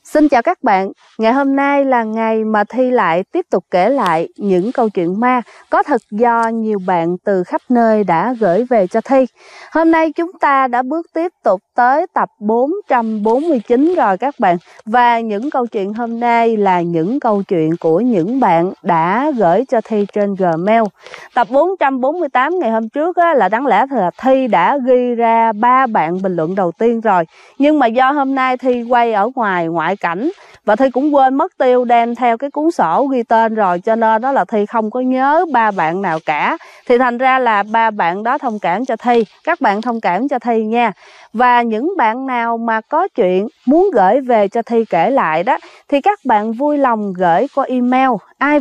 Xin chào các bạn, ngày hôm nay là ngày mà Thi lại tiếp tục kể lại những câu chuyện ma có thật do nhiều bạn từ khắp nơi đã gửi về cho Thi. Hôm nay chúng ta đã bước tiếp tục tới tập 449 rồi các bạn. Và những câu chuyện hôm nay là những câu chuyện của những bạn đã gửi cho Thi trên Gmail. Tập 448 ngày hôm trước là đáng lẽ là Thi đã ghi ra 3 bạn bình luận đầu tiên rồi. Nhưng mà do hôm nay Thi quay ở ngoại cảnh và Thi cũng quên mất tiêu đem theo cái cuốn sổ ghi tên rồi, cho nên đó là Thi không có nhớ 3 bạn nào cả. Thì thành ra là 3 bạn đó thông cảm cho Thi, các bạn thông cảm cho Thi nha. Và những bạn nào mà có chuyện muốn gửi về cho Thi kể lại đó thì các bạn vui lòng gửi qua email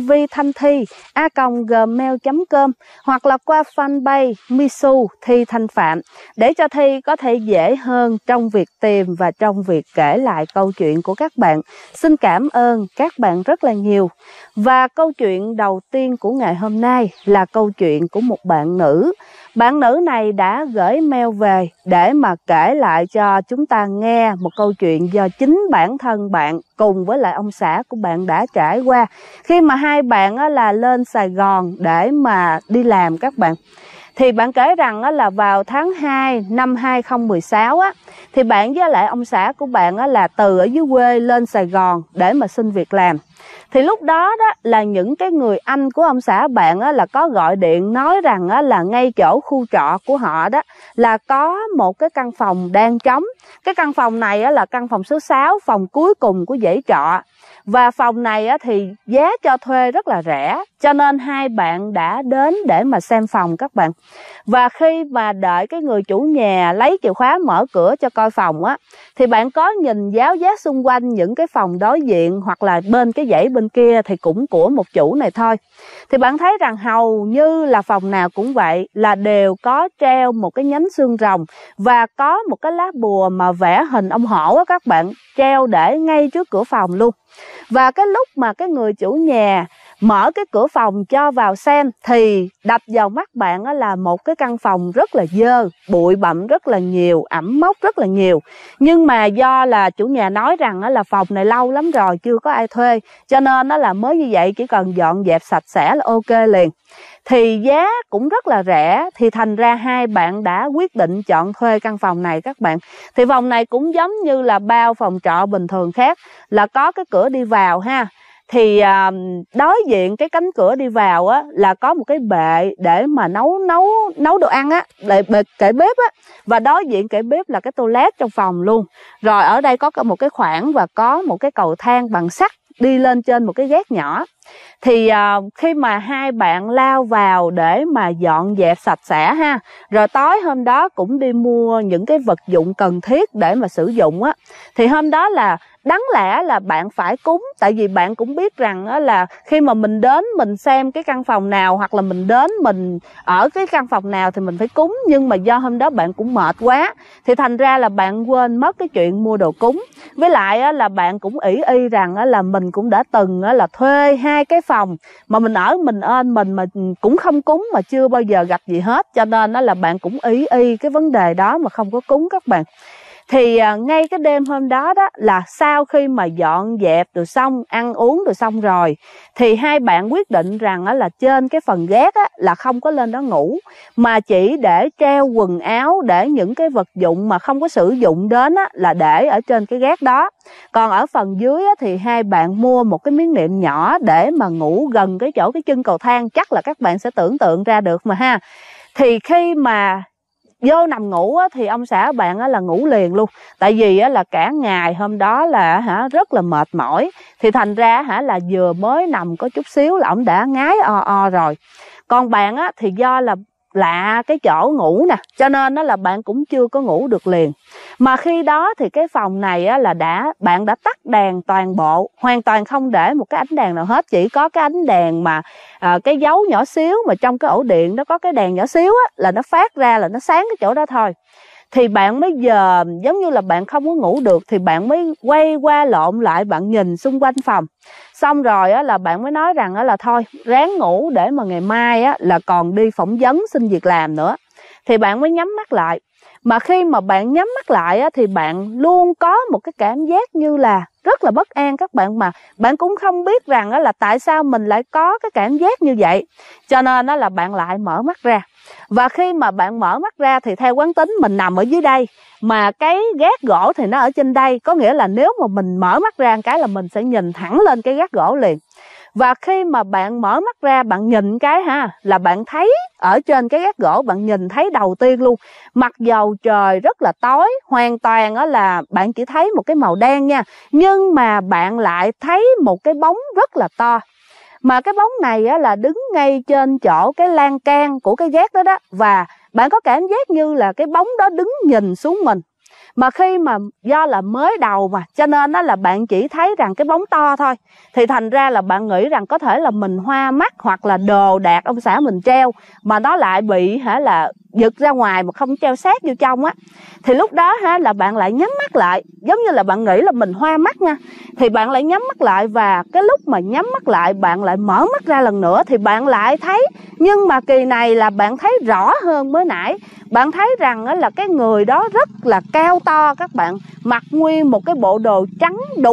ivthanthi@gmail.com hoặc là qua fanpage Misu Thi Thanh Phạm để cho Thi có thể dễ hơn trong việc tìm và trong việc kể lại câu chuyện của các bạn. Xin cảm ơn các bạn rất là nhiều. Và câu chuyện đầu tiên của ngày hôm nay là câu chuyện của một bạn nữ. Bạn nữ này đã gửi mail về để mà kể lại cho chúng ta nghe một câu chuyện do chính bản thân bạn cùng với lại ông xã của bạn đã trải qua khi mà hai bạn là lên Sài Gòn để mà đi làm các bạn. Thì bạn kể rằng là vào tháng 2 năm 2016 thì bạn với lại ông xã của bạn là từ ở dưới quê lên Sài Gòn để mà xin việc làm. Thì lúc đó là những cái người anh của ông xã bạn là có gọi điện nói rằng là ngay chỗ khu trọ của họ đó là có một cái căn phòng đang trống. Cái căn phòng này là căn phòng số 6, phòng cuối cùng của dãy trọ. Và phòng này thì giá cho thuê rất là rẻ, cho nên hai bạn đã đến để mà xem phòng các bạn. Và khi mà đợi cái người chủ nhà lấy chìa khóa mở cửa cho coi phòng thì bạn có nhìn giáo giác xung quanh những cái phòng đối diện hoặc là bên cái dãy bên kia thì cũng của một chủ này thôi. Thì bạn thấy rằng hầu như là phòng nào cũng vậy, là đều có treo một cái nhánh xương rồng và có một cái lá bùa mà vẽ hình ông hổ các bạn, treo để ngay trước cửa phòng luôn. Và cái lúc mà cái người chủ nhà mở cái cửa phòng cho vào xem thì đập vào mắt bạn là một cái căn phòng rất là dơ, bụi bặm rất là nhiều, ẩm mốc rất là nhiều. Nhưng mà do là chủ nhà nói rằng là phòng này lâu lắm rồi chưa có ai thuê, cho nên là mới như vậy, chỉ cần dọn dẹp sạch sẽ là ok liền. Thì giá cũng rất là rẻ, thì thành ra hai bạn đã quyết định chọn thuê căn phòng này các bạn. Thì phòng này cũng giống như là bao phòng trọ bình thường khác, là có cái cửa đi vào ha. Thì đối diện cái cánh cửa đi vào là có một cái bệ để mà nấu đồ ăn kệ bếp và đối diện kệ bếp là cái toilet trong phòng luôn. Rồi ở đây có một cái khoảng và có một cái cầu thang bằng sắt đi lên trên một cái gác nhỏ. Thì khi mà hai bạn lao vào để mà dọn dẹp sạch sẽ ha, rồi tối hôm đó cũng đi mua những cái vật dụng cần thiết để mà sử dụng thì hôm đó là đáng lẽ là bạn phải cúng. Tại vì bạn cũng biết rằng là khi mà mình đến mình xem cái căn phòng nào hoặc là mình đến mình ở cái căn phòng nào thì mình phải cúng. Nhưng mà do hôm đó bạn cũng mệt quá thì thành ra là bạn quên mất cái chuyện mua đồ cúng. Với lại là bạn cũng ỷ y rằng là mình cũng đã từng là thuê 2 cái phòng mà mình ở mình mà cũng không cúng mà chưa bao giờ gặp gì hết, cho nên là bạn cũng ỷ y cái vấn đề đó mà không có cúng các bạn. Thì ngay cái đêm hôm đó là sau khi mà dọn dẹp rồi xong, ăn uống rồi xong rồi thì hai bạn quyết định rằng là trên cái phần gác là không có lên đó ngủ, mà chỉ để treo quần áo, để những cái vật dụng mà không có sử dụng đến là để ở trên cái gác đó. Còn ở phần dưới thì hai bạn mua một cái miếng nệm nhỏ để mà ngủ gần cái chỗ cái chân cầu thang, chắc là các bạn sẽ tưởng tượng ra được mà ha. Thì khi mà vô nằm ngủ thì ông xã bạn là ngủ liền luôn. Tại vì là cả ngày hôm đó là rất là mệt mỏi. Thì thành ra là vừa mới nằm có chút xíu là ông đã ngái o rồi. Còn bạn thì do là lạ cái chỗ ngủ nè, cho nên là bạn cũng chưa có ngủ được liền. Mà khi đó thì cái phòng này là bạn đã tắt đèn toàn bộ, hoàn toàn không để một cái ánh đèn nào hết, chỉ có cái ánh đèn mà cái dấu nhỏ xíu mà trong cái ổ điện đó có cái đèn nhỏ xíu là nó phát ra là nó sáng cái chỗ đó thôi. Thì bạn mới giờ giống như là bạn không có ngủ được thì bạn mới quay qua lộn lại, bạn nhìn xung quanh phòng. Xong rồi là bạn mới nói rằng là thôi ráng ngủ để mà ngày mai là còn đi phỏng vấn xin việc làm nữa. Thì bạn mới nhắm mắt lại. Mà khi mà bạn nhắm mắt lại thì bạn luôn có một cái cảm giác như là rất là bất an các bạn, mà bạn cũng không biết rằng là tại sao mình lại có cái cảm giác như vậy. Cho nên là bạn lại mở mắt ra. Và khi mà bạn mở mắt ra thì theo quán tính mình nằm ở dưới đây, mà cái gác gỗ thì nó ở trên đây. Có nghĩa là nếu mà mình mở mắt ra cái là mình sẽ nhìn thẳng lên cái gác gỗ liền. Và khi mà bạn mở mắt ra, bạn nhìn cái là bạn thấy ở trên cái gác gỗ, bạn nhìn thấy đầu tiên luôn. Mặc dầu trời rất là tối, hoàn toàn là bạn chỉ thấy một cái màu đen nha, nhưng mà bạn lại thấy một cái bóng rất là to. Mà cái bóng này là đứng ngay trên chỗ cái lan can của cái gác đó đó. Và bạn có cảm giác như là cái bóng đó đứng nhìn xuống mình. Mà khi mà do là mới đầu mà, cho nên là bạn chỉ thấy rằng cái bóng to thôi. Thì thành ra là bạn nghĩ rằng có thể là mình hoa mắt, hoặc là đồ đạc ông xã mình treo mà nó lại bị là giật ra ngoài mà không treo sát vô trong á. Thì lúc đó là bạn lại nhắm mắt lại, giống như là bạn nghĩ là mình hoa mắt nha. Thì bạn lại nhắm mắt lại, và cái lúc mà nhắm mắt lại bạn lại mở mắt ra lần nữa thì bạn lại thấy. Nhưng mà kỳ này là bạn thấy rõ hơn mới nãy. Bạn thấy rằng là cái người đó rất là cao to các bạn, mặc nguyên một cái bộ đồ trắng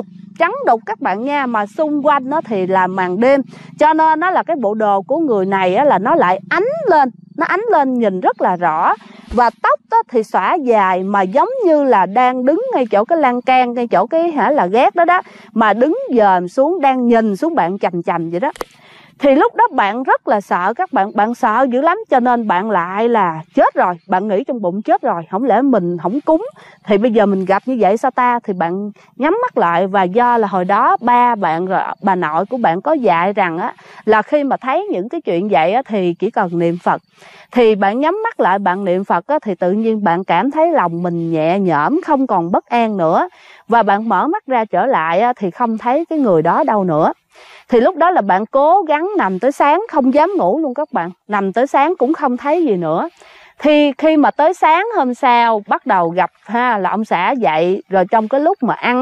đục các bạn nha, mà xung quanh nó thì là màn đêm, cho nên nó là cái bộ đồ của người này là nó lại ánh lên nhìn rất là rõ. Và tóc đó thì xõa dài, mà giống như là đang đứng ngay chỗ cái lan can, ngay chỗ cái là gác đó đó, mà đứng dòm xuống, đang nhìn xuống bạn chằm chằm vậy đó. Thì lúc đó bạn rất là sợ các bạn, bạn sợ dữ lắm, cho nên bạn lại là chết rồi. Bạn nghĩ trong bụng chết rồi, không lẽ mình không cúng thì bây giờ mình gặp như vậy sao ta. Thì bạn nhắm mắt lại, và do là hồi đó ba bạn rồi bà nội của bạn có dạy rằng là khi mà thấy những cái chuyện vậy thì chỉ cần niệm Phật. Thì bạn nhắm mắt lại, bạn niệm Phật thì tự nhiên bạn cảm thấy lòng mình nhẹ nhõm, không còn bất an nữa. Và bạn mở mắt ra trở lại thì không thấy cái người đó đâu nữa. Thì lúc đó là bạn cố gắng nằm tới sáng, không dám ngủ luôn các bạn. Nằm tới sáng cũng không thấy gì nữa. Thì khi mà tới sáng hôm sau bắt đầu gặp là ông xã dậy. Rồi trong cái lúc mà ăn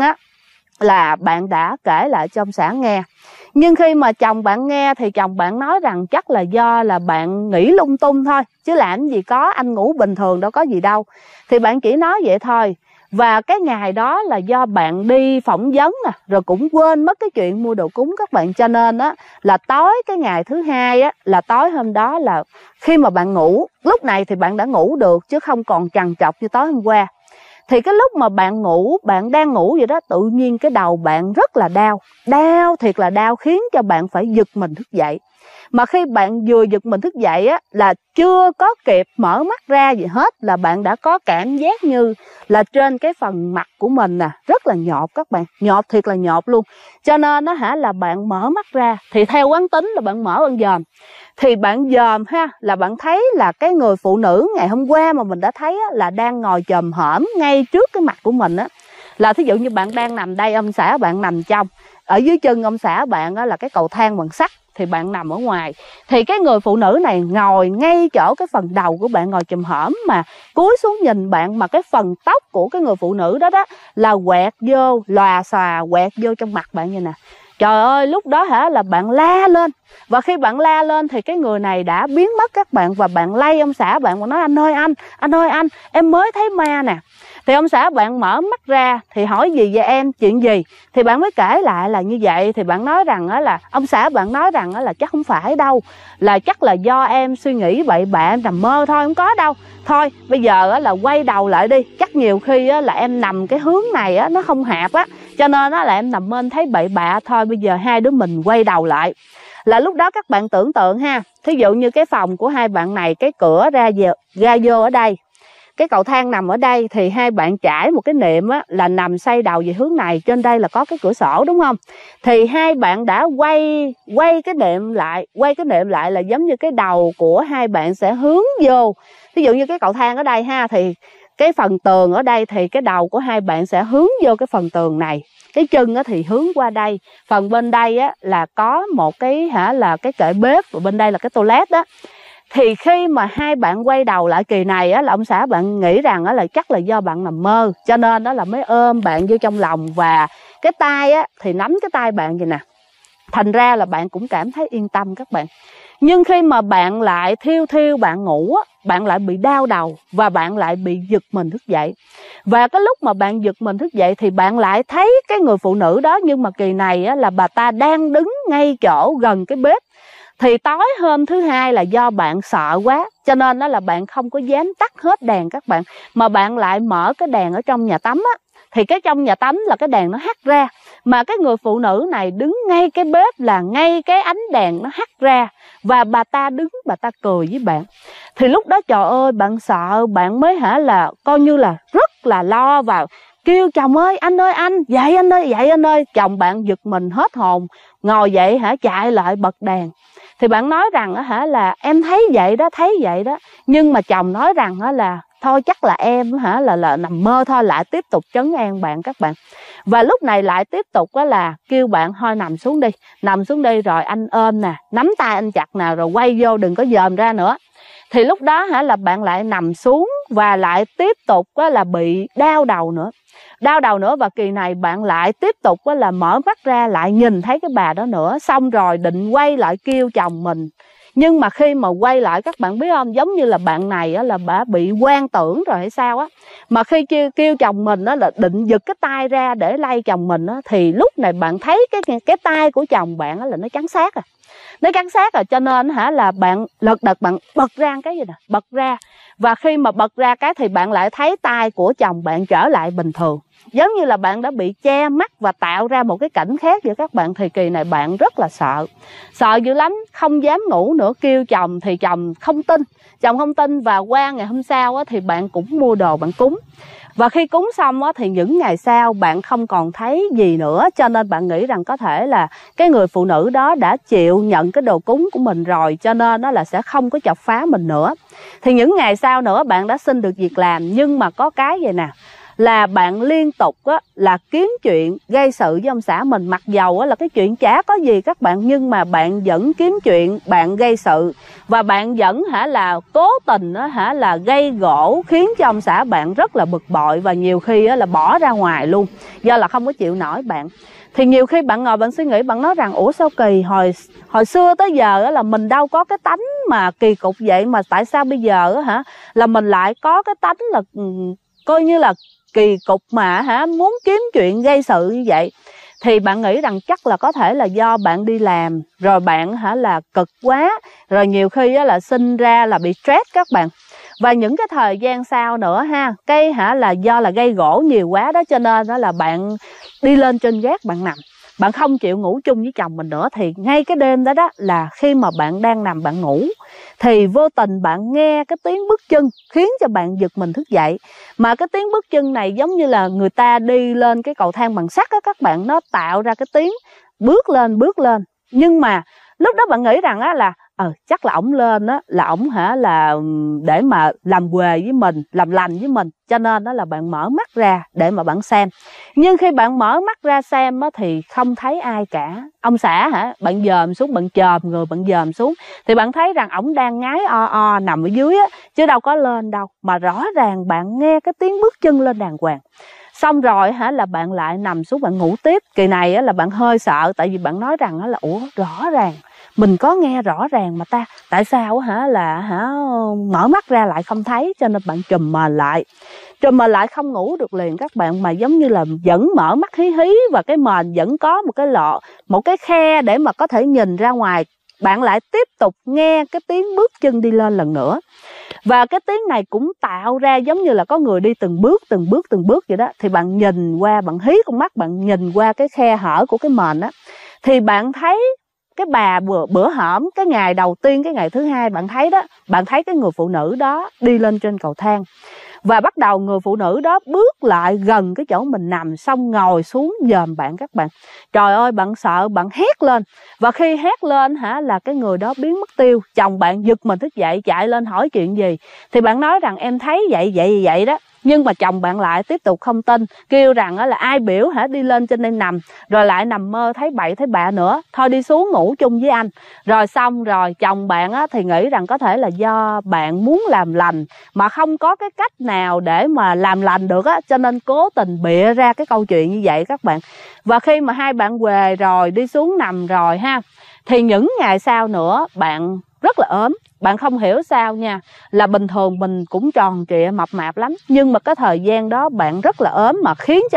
là bạn đã kể lại cho ông xã nghe. Nhưng khi mà chồng bạn nghe thì chồng bạn nói rằng chắc là do là bạn nghĩ lung tung thôi, chứ làm gì có, anh ngủ bình thường đâu có gì đâu. Thì bạn chỉ nói vậy thôi. Và cái ngày đó là do bạn đi phỏng vấn rồi cũng quên mất cái chuyện mua đồ cúng các bạn. Cho nên là tối cái ngày thứ hai là tối hôm đó là khi mà bạn ngủ, lúc này thì bạn đã ngủ được chứ không còn trằn trọc như tối hôm qua. Thì cái lúc mà bạn ngủ, bạn đang ngủ vậy đó, tự nhiên cái đầu bạn rất là đau thiệt là đau, khiến cho bạn phải giật mình thức dậy. Mà khi bạn vừa giật mình thức dậy là chưa có kịp mở mắt ra gì hết là bạn đã có cảm giác như là trên cái phần mặt của mình rất là nhột các bạn, nhột thiệt là nhột luôn. Cho nên là bạn mở mắt ra thì theo quán tính là bạn mở bạn dòm. Thì bạn dòm là bạn thấy là cái người phụ nữ ngày hôm qua mà mình đã thấy là đang ngồi chồm hổm ngay trước cái mặt của mình là thí dụ như bạn đang nằm đây, ông xã bạn nằm trong, ở dưới chân ông xã bạn là cái cầu thang bằng sắt, thì bạn nằm ở ngoài. Thì cái người phụ nữ này ngồi ngay chỗ cái phần đầu của bạn, ngồi chùm hổm mà cúi xuống nhìn bạn, mà cái phần tóc của cái người phụ nữ đó là quẹt vô, lòa xòa quẹt vô trong mặt bạn như nè. Trời ơi, lúc đó là bạn la lên. Và khi bạn la lên thì cái người này đã biến mất các bạn. Và bạn lay ông xã bạn và nói: anh ơi anh, em mới thấy ma nè. Thì ông xã bạn mở mắt ra thì hỏi: gì vậy em, chuyện gì? Thì bạn mới kể lại là như vậy. Thì bạn nói rằng là ông xã bạn nói rằng là chắc không phải đâu, là chắc là do em suy nghĩ bậy bạ, em nằm mơ thôi, không có đâu. Thôi bây giờ là quay đầu lại đi, chắc nhiều khi là em nằm cái hướng này nó không hạp cho nên là em nằm mơ thấy bậy bạ thôi. Bây giờ hai đứa mình quay đầu lại. Là lúc đó các bạn tưởng tượng thí dụ như cái phòng của hai bạn này, cái cửa ra vô ở đây, cái cầu thang nằm ở đây, thì hai bạn trải một cái nệm là nằm xoay đầu về hướng này, trên đây là có cái cửa sổ đúng không? Thì hai bạn đã quay cái nệm lại là giống như cái đầu của hai bạn sẽ hướng vô. Ví dụ như cái cầu thang ở đây thì cái phần tường ở đây thì cái đầu của hai bạn sẽ hướng vô cái phần tường này. Cái chân thì hướng qua đây. Phần bên đây là có một cái là cái kệ bếp, và bên đây là cái toilet đó. Thì khi mà hai bạn quay đầu lại kỳ này là ông xã bạn nghĩ rằng là chắc là do bạn nằm mơ, cho nên là mới ôm bạn vô trong lòng, và cái tay thì nắm cái tay bạn vậy nè. Thành ra là bạn cũng cảm thấy yên tâm các bạn. Nhưng khi mà bạn lại thiêu thiêu bạn ngủ á, bạn lại bị đau đầu và bạn lại bị giật mình thức dậy. Và cái lúc mà bạn giật mình thức dậy thì bạn lại thấy cái người phụ nữ đó, nhưng mà kỳ này á, là bà ta đang đứng ngay chỗ gần cái bếp. Thì tối hôm thứ hai là do bạn sợ quá, cho nên đó là bạn không có dám tắt hết đèn các bạn, mà bạn lại mở cái đèn ở trong nhà tắm á. Thì cái trong nhà tắm là cái đèn nó hắt ra, mà cái người phụ nữ này đứng ngay cái bếp là ngay cái ánh đèn nó hắt ra, và bà ta đứng, bà ta cười với bạn. Thì lúc đó trời ơi, bạn sợ, bạn mới là coi như là rất là lo và kêu chồng ơi anh, dậy anh ơi, dậy anh ơi. Chồng bạn giật mình hết hồn, ngồi dậy chạy lại bật đèn. Thì bạn nói rằng là em thấy vậy đó. Nhưng mà chồng nói rằng là thôi chắc là em là nằm mơ thôi, lại tiếp tục trấn an bạn các bạn. Và lúc này lại tiếp tục là kêu bạn thôi nằm xuống đi rồi anh ôm nè, nắm tay anh chặt nào, rồi quay vô đừng có dòm ra nữa. Thì lúc đó là bạn lại nằm xuống và lại tiếp tục là bị đau đầu nữa. Và kỳ này bạn lại tiếp tục là mở mắt ra lại nhìn thấy cái bà đó nữa. Xong rồi định quay lại kêu chồng mình. Nhưng mà khi mà quay lại các bạn biết không, giống như là bạn này là bà bị hoang tưởng rồi hay sao á. Mà khi kêu chồng mình là định giật cái tay ra để lay chồng mình á, thì lúc này bạn thấy cái tay của chồng bạn là nó trắng xác rồi. Nó cắn sát rồi, cho nên là bạn lật đật bạn bật ra cái gì nè, bật ra. Và khi mà bật ra cái thì bạn lại thấy tay của chồng bạn trở lại bình thường, giống như là bạn đã bị che mắt và tạo ra một cái cảnh khác vậy các bạn. Thì kỳ này bạn rất là sợ dữ lắm, không dám ngủ nữa, kêu chồng thì chồng không tin. Và qua ngày hôm sau thì bạn cũng mua đồ bạn cúng. Và khi cúng xong thì những ngày sau bạn không còn thấy gì nữa, cho nên bạn nghĩ rằng có thể là cái người phụ nữ đó đã chịu nhận cái đồ cúng của mình rồi, cho nên nó là sẽ không có chọc phá mình nữa. Thì những ngày sau nữa bạn đã xin được việc làm, nhưng mà có cái vậy nè, là bạn liên tục là kiếm chuyện gây sự với ông xã mình. Mặc dầu là cái chuyện chả có gì các bạn, nhưng mà bạn vẫn kiếm chuyện, bạn gây sự. Và bạn vẫn là cố tình là gây gổ, khiến cho ông xã bạn rất là bực bội. Và nhiều khi là bỏ ra ngoài luôn, do là không có chịu nổi bạn. Thì nhiều khi bạn ngồi bạn suy nghĩ, bạn nói rằng ủa sao kỳ, hồi xưa tới giờ là mình đâu có cái tánh mà kỳ cục vậy, mà tại sao bây giờ là mình lại có cái tánh là coi như là kỳ cục mà muốn kiếm chuyện gây sự như vậy. Thì bạn nghĩ rằng chắc là có thể là do bạn đi làm rồi bạn là cực quá, rồi nhiều khi là sinh ra là bị stress các bạn. Và những cái thời gian sau nữa cái là do là gây gổ nhiều quá đó, cho nên đó là bạn đi lên trên gác bạn nằm, bạn không chịu ngủ chung với chồng mình nữa. Thì ngay cái đêm đó là khi mà bạn đang nằm bạn ngủ, thì vô tình bạn nghe cái tiếng bước chân khiến cho bạn giật mình thức dậy. Mà cái tiếng bước chân này giống như là người ta đi lên cái cầu thang bằng sắt á các bạn, nó tạo ra cái tiếng bước lên. Nhưng mà lúc đó bạn nghĩ rằng là chắc là ổng lên là ổng là để mà làm quề với mình, làm lành với mình, cho nên đó là bạn mở mắt ra để mà bạn xem. Nhưng khi bạn mở mắt ra xem thì không thấy ai cả. Ông xã bạn dòm xuống, bạn chồm người bạn dòm xuống thì bạn thấy rằng ổng đang ngái o nằm ở dưới chứ đâu có lên đâu, mà rõ ràng bạn nghe cái tiếng bước chân lên đàng hoàng. Xong rồi là bạn lại nằm xuống bạn ngủ tiếp. Kỳ này là bạn hơi sợ, tại vì bạn nói rằng là ủa rõ ràng mình có nghe rõ ràng mà tại sao mở mắt ra lại không thấy. Cho nên bạn trùm mền lại không ngủ được liền các bạn, mà giống như là vẫn mở mắt hí hí, và cái mền vẫn có một cái khe để mà có thể nhìn ra ngoài. Bạn lại tiếp tục nghe cái tiếng bước chân đi lên lần nữa. Và cái tiếng này cũng tạo ra giống như là có người đi từng bước vậy đó. Thì bạn nhìn qua, bạn hí con mắt, bạn nhìn qua cái khe hở của cái mền thì bạn thấy cái bà bữa hổm, cái ngày đầu tiên, cái ngày thứ hai bạn thấy đó, bạn thấy cái người phụ nữ đó đi lên trên cầu thang. Và bắt đầu người phụ nữ đó bước lại gần cái chỗ mình nằm, xong ngồi xuống dòm bạn các bạn. Trời ơi, bạn sợ, bạn hét lên. Và khi hét lên là cái người đó biến mất tiêu. Chồng bạn giật mình thức dậy, chạy lên hỏi chuyện gì. Thì bạn nói rằng em thấy vậy đó. Nhưng mà chồng bạn lại tiếp tục không tin, kêu rằng là ai biểu đi lên trên đây nằm, rồi lại nằm mơ thấy bậy thấy bạ nữa, thôi đi xuống ngủ chung với anh. Rồi xong rồi chồng bạn thì nghĩ rằng có thể là do bạn muốn làm lành mà không có cái cách nào để mà làm lành được cho nên cố tình bịa ra cái câu chuyện như vậy các bạn. Và khi mà hai bạn về rồi đi xuống nằm rồi Thì những ngày sau nữa bạn rất là ốm. Bạn không hiểu sao nha, là bình thường mình cũng tròn trịa mập mạp lắm, nhưng mà cái thời gian đó bạn rất là ốm, mà khiến cho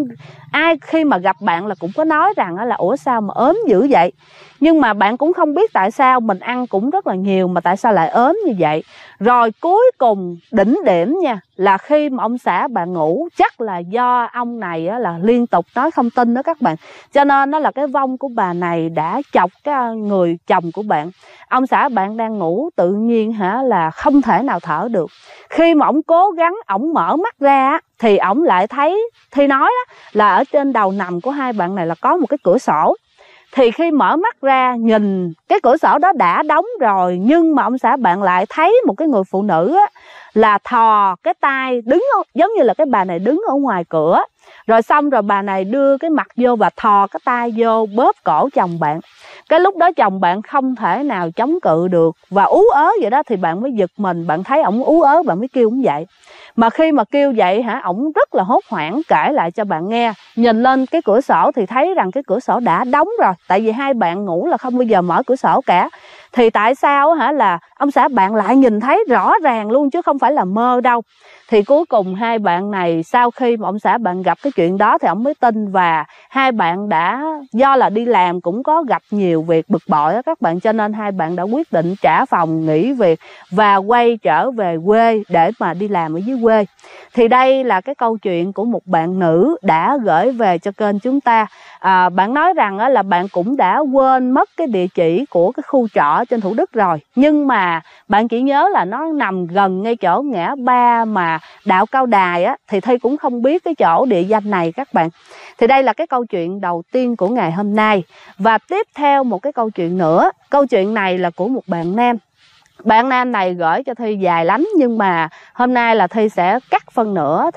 ai khi mà gặp bạn là cũng có nói rằng là ủa sao mà ốm dữ vậy. Nhưng mà bạn cũng không biết tại sao, mình ăn cũng rất là nhiều mà tại sao lại ốm như vậy. Rồi cuối cùng đỉnh điểm nha, là khi mà ông xã bạn ngủ, chắc là do ông này á, là liên tục nói không tin đó các bạn, cho nên nó là cái vong của bà này đã chọc cái người chồng của bạn. Ông xã bạn đang ngủ tự nhiên là không thể nào thở được. Khi mà ổng cố gắng ổng mở mắt ra thì ổng lại thấy, Thi nói đó, là ở trên đầu nằm của hai bạn này là có một cái cửa sổ. Thì khi mở mắt ra nhìn cái cửa sổ đó đã đóng rồi, nhưng mà ông xã bạn lại thấy một cái người phụ nữ á, là thò cái tay đứng, giống như là cái bà này đứng ở ngoài cửa. Rồi xong rồi bà này đưa cái mặt vô và thò cái tay vô bóp cổ chồng bạn. Cái lúc đó chồng bạn không thể nào chống cự được và ú ớ vậy đó, thì bạn mới giật mình, bạn thấy ổng ú ớ bạn mới kêu ổng dậy. Mà khi mà kêu dậy ổng rất là hốt hoảng kể lại cho bạn nghe. Nhìn lên cái cửa sổ thì thấy rằng cái cửa sổ đã đóng rồi, tại vì hai bạn ngủ là không bao giờ mở cửa sổ cả. Thì tại sao là ông xã bạn lại nhìn thấy rõ ràng luôn chứ không phải là mơ đâu. Thì cuối cùng hai bạn này sau khi mà ông xã bạn gặp cái chuyện đó thì ông mới tin, và hai bạn đã, do là đi làm cũng có gặp nhiều việc bực bội đó các bạn, cho nên hai bạn đã quyết định trả phòng nghỉ việc và quay trở về quê để mà đi làm ở dưới quê. Thì đây là cái câu chuyện của một bạn nữ đã gửi về cho kênh chúng ta. Bạn nói rằng là bạn cũng đã quên mất cái địa chỉ của cái khu trọ trên Thủ Đức rồi, nhưng mà bạn chỉ nhớ là nó nằm gần ngay chỗ ngã ba mà đạo Cao Đài á, thì Thi cũng không biết cái chỗ địa danh này các bạn. Thì đây là cái câu chuyện đầu tiên của ngày hôm nay. Và tiếp theo một cái câu chuyện nữa. Câu chuyện này là của một bạn nam. Bạn nam này gửi cho Thi dài lắm, nhưng mà hôm nay là Thi sẽ cắt phân nửa,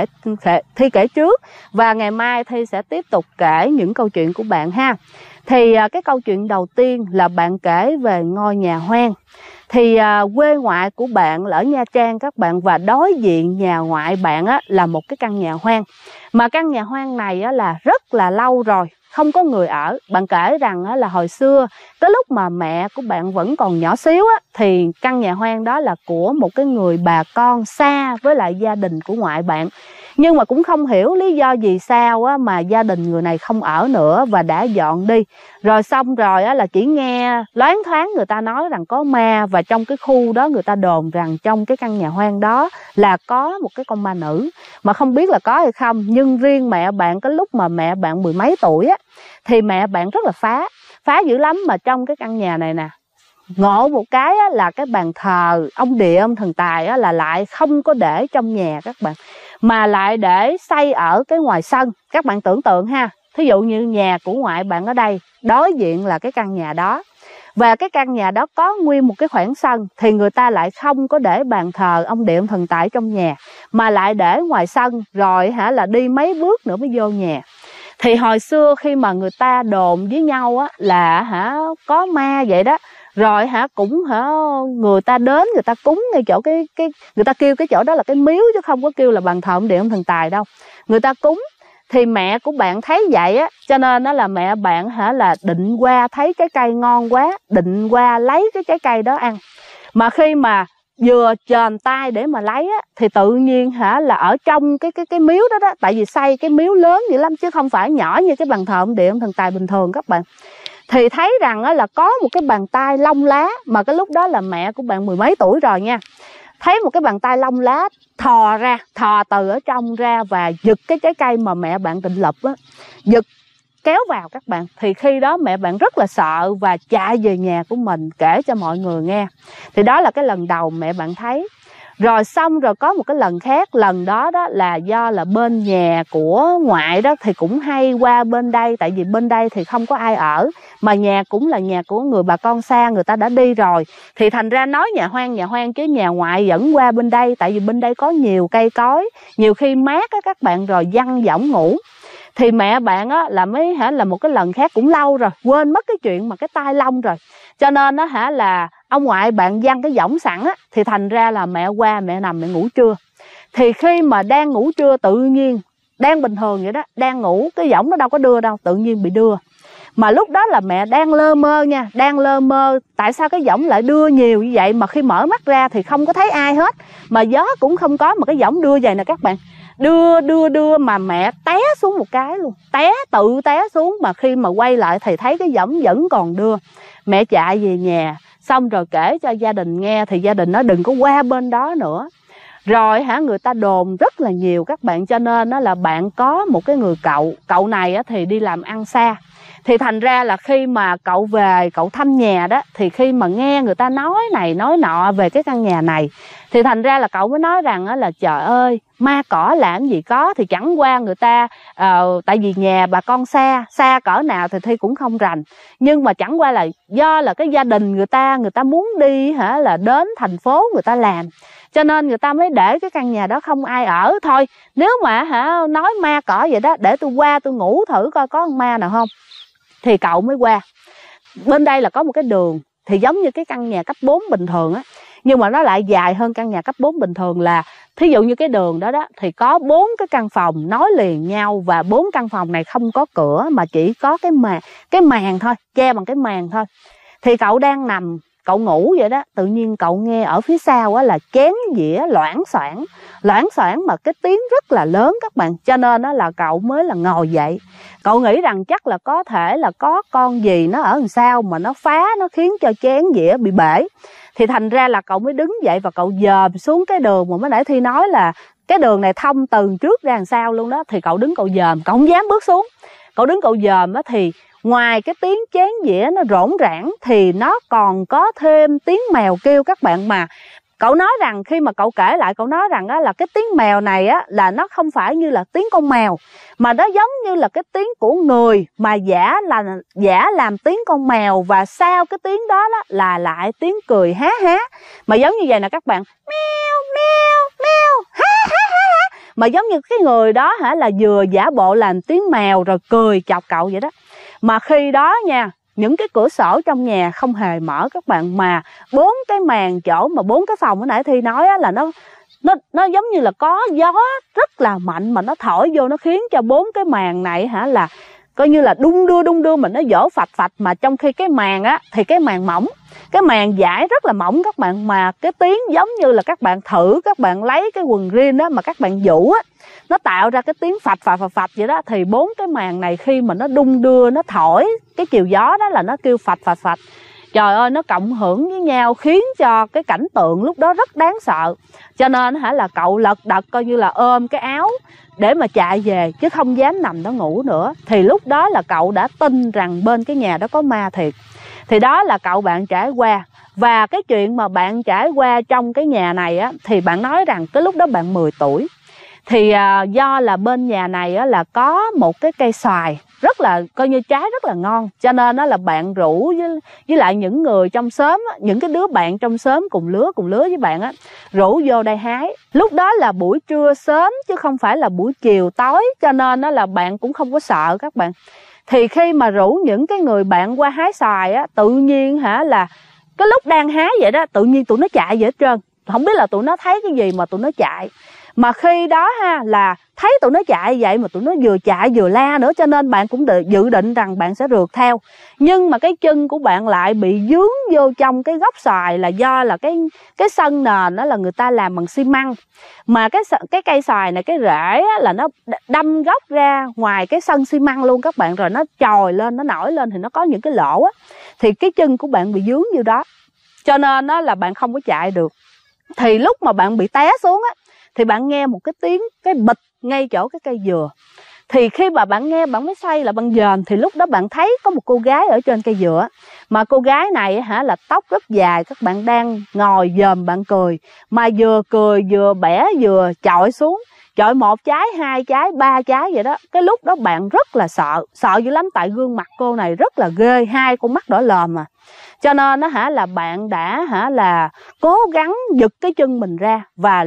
Thi kể trước và ngày mai Thi sẽ tiếp tục kể những câu chuyện của bạn ha. Thì cái câu chuyện đầu tiên là bạn kể về ngôi nhà hoang. Thì quê ngoại của bạn là ở Nha Trang các bạn, và đối diện nhà ngoại bạn là một cái căn nhà hoang. Mà căn nhà hoang này là rất là lâu rồi, không có người ở. Bạn kể rằng là hồi xưa, cái lúc mà mẹ của bạn vẫn còn nhỏ xíu thì căn nhà hoang đó là của một cái người bà con xa với lại gia đình của ngoại bạn. Nhưng mà cũng không hiểu lý do gì sao mà gia đình người này không ở nữa và đã dọn đi. Rồi xong rồi là chỉ nghe loáng thoáng người ta nói rằng có ma, và trong cái khu đó người ta đồn rằng trong cái căn nhà hoang đó là có một cái con ma nữ. Mà không biết là có hay không, nhưng riêng mẹ bạn cái lúc mà mẹ bạn mười mấy tuổi thì mẹ bạn rất là phá dữ lắm. Mà trong cái căn nhà này nè, ngộ một cái là cái bàn thờ ông Địa, ông thần tài là lại không có để trong nhà các bạn, mà lại để xây ở cái ngoài sân. Các bạn tưởng tượng ha, thí dụ như nhà của ngoại bạn ở đây, đối diện là cái căn nhà đó, và cái căn nhà đó có nguyên một cái khoảng sân, thì người ta lại không có để bàn thờ ông Địa, ông thần tài trong nhà, mà lại để ngoài sân, rồi là đi mấy bước nữa mới vô nhà. Thì hồi xưa khi mà người ta đồn với nhau là có ma vậy đó, rồi cũng người ta đến người ta cúng ngay chỗ cái người ta kêu cái chỗ đó là cái miếu, chứ không có kêu là bàn thờ ông Địa, ông thần tài đâu. Người ta cúng. Thì mẹ của bạn thấy vậy cho nên là mẹ bạn là định qua, thấy cái cây ngon quá, định qua lấy cái trái cây đó ăn. Mà khi mà vừa chồm tay để mà lấy thì tự nhiên là ở trong cái miếu đó, tại vì xây cái miếu lớn dữ lắm chứ không phải nhỏ như cái bàn thờ ông Địa, ông thần tài bình thường các bạn. Thì thấy rằng là có một cái bàn tay lông lá, mà cái lúc đó là mẹ của bạn mười mấy tuổi rồi nha. Thấy một cái bàn tay lông lá thò từ ở trong ra và giật cái trái cây mà mẹ bạn định lập giật kéo vào các bạn. Thì khi đó mẹ bạn rất là sợ và chạy về nhà của mình kể cho mọi người nghe. Thì đó là cái lần đầu mẹ bạn thấy. Rồi xong rồi có một cái lần khác, lần đó là do là bên nhà của ngoại đó thì cũng hay qua bên đây, tại vì bên đây thì không có ai ở, mà nhà cũng là nhà của người bà con xa, người ta đã đi rồi. Thì thành ra nói nhà hoang chứ nhà ngoại vẫn qua bên đây, tại vì bên đây có nhiều cây cối, nhiều khi mát các bạn, rồi văng võng ngủ. Thì mẹ bạn là mới là một cái lần khác cũng lâu rồi, quên mất cái chuyện mà cái tai lông rồi. Cho nên là ông ngoại bạn văng cái võng sẵn thì thành ra là mẹ qua mẹ nằm mẹ ngủ trưa. Thì khi mà đang ngủ trưa tự nhiên, đang bình thường vậy đó, đang ngủ, cái võng nó đâu có đưa đâu, tự nhiên bị đưa. Mà lúc đó là mẹ đang lơ mơ nha, đang lơ mơ. Tại sao cái võng lại đưa nhiều như vậy mà khi mở mắt ra thì không có thấy ai hết, mà gió cũng không có, mà cái võng đưa vậy nè các bạn. Đưa mà mẹ té xuống một cái luôn, tự té xuống. Mà khi mà quay lại thì thấy cái võng vẫn còn đưa. Mẹ chạy về nhà, xong rồi kể cho gia đình nghe, thì gia đình nói đừng có qua bên đó nữa. Rồi người ta đồn rất là nhiều các bạn, cho nên đó là bạn có một cái người cậu này thì đi làm ăn xa. Thì thành ra là khi mà cậu về, cậu thăm nhà đó, thì khi mà nghe người ta nói này nói nọ về cái căn nhà này, thì thành ra là cậu mới nói rằng là trời ơi, ma cỏ làm gì có, thì chẳng qua người ta tại vì nhà bà con xa cỡ nào thì Thi cũng không rành, nhưng mà chẳng qua là do là cái gia đình người ta muốn đi là đến thành phố người ta làm, cho nên người ta mới để cái căn nhà đó không ai ở thôi. Nếu mà nói ma cỏ vậy đó, để tôi qua tôi ngủ thử coi có con ma nào không. Thì cậu mới qua. Bên đây là có một cái đường, thì giống như cái căn nhà cấp 4 bình thường á, nhưng mà nó lại dài hơn căn nhà cấp 4 bình thường. Là thí dụ như cái đường đó thì có 4 cái căn phòng nối liền nhau, và 4 căn phòng này không có cửa mà chỉ có cái màn thôi, che bằng cái màn thôi. Thì cậu đang nằm, cậu ngủ vậy đó, tự nhiên cậu nghe ở phía sau là chén dĩa loảng xoảng mà cái tiếng rất là lớn các bạn. Cho nên là cậu mới là ngồi dậy. Cậu nghĩ rằng chắc là có thể là có con gì nó ở đằng sau mà nó phá, nó khiến cho chén dĩa bị bể. Thì thành ra là cậu mới đứng dậy và cậu dòm xuống cái đường mà mới nãy Thi nói là cái đường này thông từ trước ra đằng sau luôn đó. Thì cậu đứng cậu dòm, cậu không dám bước xuống. Cậu đứng cậu dòm thì ngoài cái tiếng chén dĩa nó rỗn rãng thì nó còn có thêm tiếng mèo kêu các bạn. Mà cậu nói rằng khi mà cậu kể lại, cậu nói rằng là cái tiếng mèo này là nó không phải như là tiếng con mèo, mà nó giống như là cái tiếng của người mà giả làm tiếng con mèo, và sau cái tiếng đó là lại tiếng cười há há, mà giống như vậy nè các bạn, meo meo meo há há há, mà giống như cái người đó là vừa giả bộ làm tiếng mèo rồi cười chọc cậu vậy đó. Mà khi đó nha, những cái cửa sổ trong nhà không hề mở các bạn, mà 4 cái màn chỗ mà 4 cái phòng hồi nãy Thi nói là nó giống như là có gió rất là mạnh mà nó thổi vô, nó khiến cho 4 cái màn này là coi như là đung đưa mà nó vỗ phạch. Mà trong khi cái màn thì cái màn mỏng, cái màn vải rất là mỏng các bạn, mà cái tiếng giống như là các bạn thử, các bạn lấy cái quần jean đó mà các bạn vũ nó tạo ra cái tiếng phạch vậy đó. Thì 4 cái màn này khi mà nó đung đưa, nó thổi cái chiều gió đó là nó kêu phạch. Trời ơi, nó cộng hưởng với nhau khiến cho cái cảnh tượng lúc đó rất đáng sợ. Cho nên là cậu lật đật coi như là ôm cái áo để mà chạy về, chứ không dám nằm đó ngủ nữa. Thì lúc đó là cậu đã tin rằng bên cái nhà đó có ma thiệt. Thì đó là cậu bạn trải qua. Và cái chuyện mà bạn trải qua trong cái nhà này thì bạn nói rằng cái lúc đó bạn 10 tuổi. Thì do là bên nhà này là có một cái cây xoài rất là coi như trái rất là ngon, cho nên là bạn rủ với lại những người trong xóm, những cái đứa bạn trong xóm cùng lứa với bạn rủ vô đây hái. Lúc đó là buổi trưa sớm chứ không phải là buổi chiều tối, cho nên là bạn cũng không có sợ các bạn. Thì khi mà rủ những cái người bạn qua hái xoài tự nhiên là cái lúc đang hái vậy đó, tự nhiên tụi nó chạy về hết trơn. Không biết là tụi nó thấy cái gì mà tụi nó chạy. Mà khi đó là thấy tụi nó chạy vậy mà tụi nó vừa chạy vừa la nữa, cho nên bạn cũng dự định rằng bạn sẽ rượt theo. Nhưng mà cái chân của bạn lại bị dướng vô trong cái gốc xoài, là do là cái sân nền đó là người ta làm bằng xi măng. Mà cái cây xoài này, cái rễ là nó đâm gốc ra ngoài cái sân xi măng luôn các bạn, rồi nó trồi lên, nó nổi lên thì nó có những cái lỗ thì cái chân của bạn bị dướng vô đó, cho nên là bạn không có chạy được. Thì lúc mà bạn bị té xuống thì bạn nghe một cái tiếng cái bịch ngay chỗ cái cây dừa. Thì khi mà bạn nghe, bạn mới xoay lại bạn dòm, thì lúc đó bạn thấy có một cô gái ở trên cây dừa. Mà cô gái này là tóc rất dài, các bạn đang ngồi dòm bạn cười. Mà vừa cười vừa bẻ vừa chọi xuống, chọi 1 trái, 2 trái, 3 trái vậy đó. Cái lúc đó bạn rất là sợ dữ lắm, tại gương mặt cô này rất là ghê, 2 con mắt đỏ lòm mà. Cho nên là bạn đã là cố gắng giật cái chân mình ra và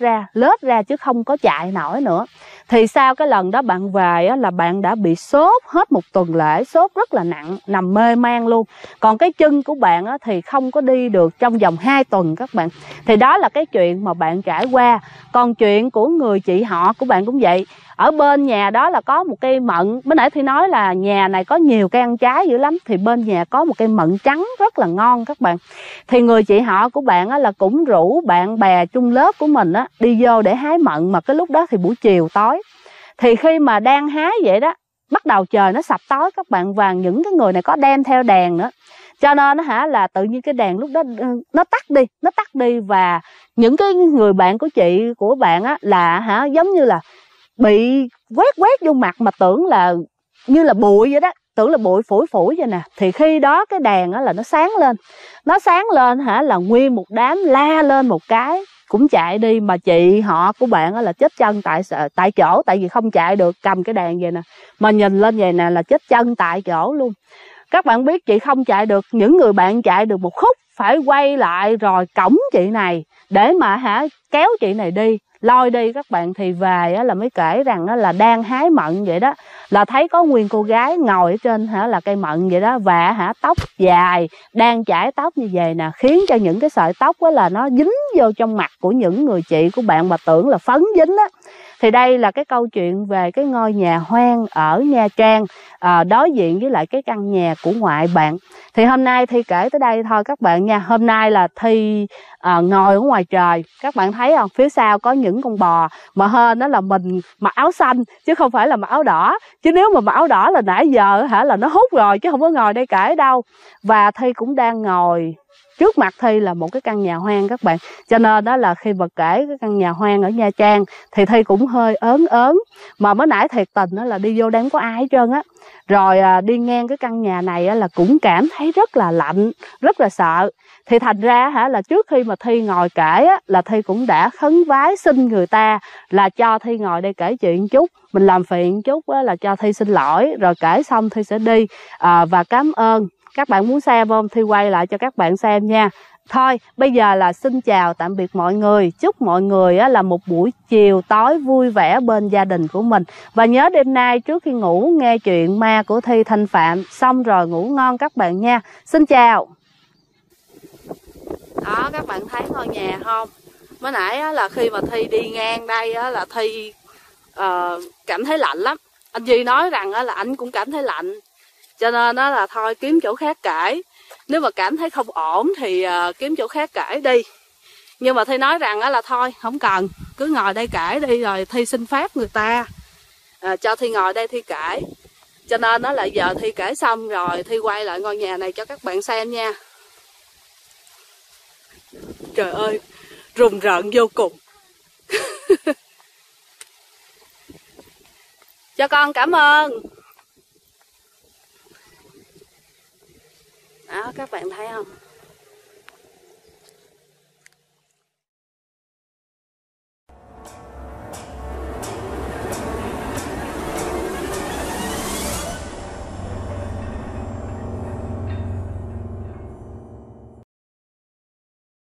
lết ra chứ không có chạy nổi nữa. Thì sau cái lần đó bạn về là bạn đã bị sốt hết 1 tuần lễ, sốt rất là nặng, nằm mê man luôn. Còn cái chân của bạn thì không có đi được trong vòng 2 tuần các bạn. Thì đó là cái chuyện mà bạn trải qua. Còn chuyện của người chị họ của bạn cũng vậy. Ở bên nhà đó là có một cây mận. Bữa nãy Thi nói là nhà này có nhiều cây ăn trái dữ lắm. Thì bên nhà có một cây mận trắng rất là ngon các bạn. Thì người chị họ của bạn á, là cũng rủ bạn bè chung lớp của mình á, đi vô để hái mận. Mà cái lúc đó thì buổi chiều tối. Thì khi mà đang hái vậy đó, bắt đầu trời nó sập tối các bạn. Và những cái người này có đem theo đèn nữa, cho nên là tự nhiên cái đèn lúc đó nó tắt đi. Và những cái người bạn của chị của bạn á là giống như là bị quét vô mặt, mà tưởng là như là bụi vậy đó, tưởng là bụi phủi vậy nè. Thì khi đó cái đèn á là nó sáng lên là nguyên một đám la lên một cái cũng chạy đi. Mà chị họ của bạn á là chết chân tại chỗ, tại vì không chạy được, cầm cái đèn vậy nè mà nhìn lên vậy nè là chết chân tại chỗ luôn. Các bạn biết chị không chạy được, những người bạn chạy được một khúc phải quay lại rồi cõng chị này để mà kéo chị này đi, lôi đi các bạn. Thì về là mới kể rằng là đang hái mận vậy đó, là thấy có nguyên cô gái ngồi ở trên là cây mận vậy đó. Và tóc dài đang chải tóc như vậy nè, khiến cho những cái sợi tóc là nó dính vô trong mặt của những người chị của bạn, mà tưởng là phấn dính á. Thì đây là cái câu chuyện về cái ngôi nhà hoang ở Nha Trang, đối diện với lại cái căn nhà của ngoại bạn. Thì hôm nay Thi kể tới đây thôi các bạn nha. Hôm nay là Thi ngồi ở ngoài trời, các bạn thấy không, phía sau có những con bò. Mà hên đó là mình mặc áo xanh chứ không phải là mặc áo đỏ, chứ nếu mà mặc áo đỏ là nãy giờ là nó hút rồi, chứ không có ngồi đây kể đâu. Và Thi cũng đang ngồi trước mặt Thi là một cái căn nhà hoang các bạn. Cho nên đó là khi mà kể cái căn nhà hoang ở Nha Trang thì Thi cũng hơi ớn. Mà mới nãy thiệt tình đó là đi vô đang không có ai hết trơn á. Rồi đi ngang cái căn nhà này là cũng cảm thấy rất là lạnh, rất là sợ. Thì thành ra là trước khi mà Thi ngồi kể là Thi cũng đã khấn vái xin người ta là cho Thi ngồi đây kể chuyện chút, mình làm phiền chút là cho Thi xin lỗi, rồi kể xong Thi sẽ đi và cảm ơn. Các bạn muốn xem không? Thi quay lại cho các bạn xem nha. Thôi bây giờ là xin chào tạm biệt mọi người. Chúc mọi người là một buổi chiều tối vui vẻ bên gia đình của mình. Và nhớ đêm nay trước khi ngủ nghe chuyện ma của Thi Thanh Phạm, xong rồi ngủ ngon các bạn nha. Xin chào. Đó, các bạn thấy ngôi nhà không? Mới nãy là khi mà Thi đi ngang đây là Thi cảm thấy lạnh lắm. Anh Duy nói rằng là anh cũng cảm thấy lạnh. Cho nên là thôi kiếm chỗ khác kể. Nếu mà cảm thấy không ổn thì kiếm chỗ khác kể đi. Nhưng mà Thi nói rằng là thôi không cần, cứ ngồi đây kể đi, rồi Thi xin phép người ta cho Thi ngồi đây Thi kể. Cho nên là giờ Thi kể xong rồi Thi quay lại ngôi nhà này cho các bạn xem nha. Trời ơi, rùng rợn vô cùng. Cho con cảm ơn. Đó, các bạn thấy không?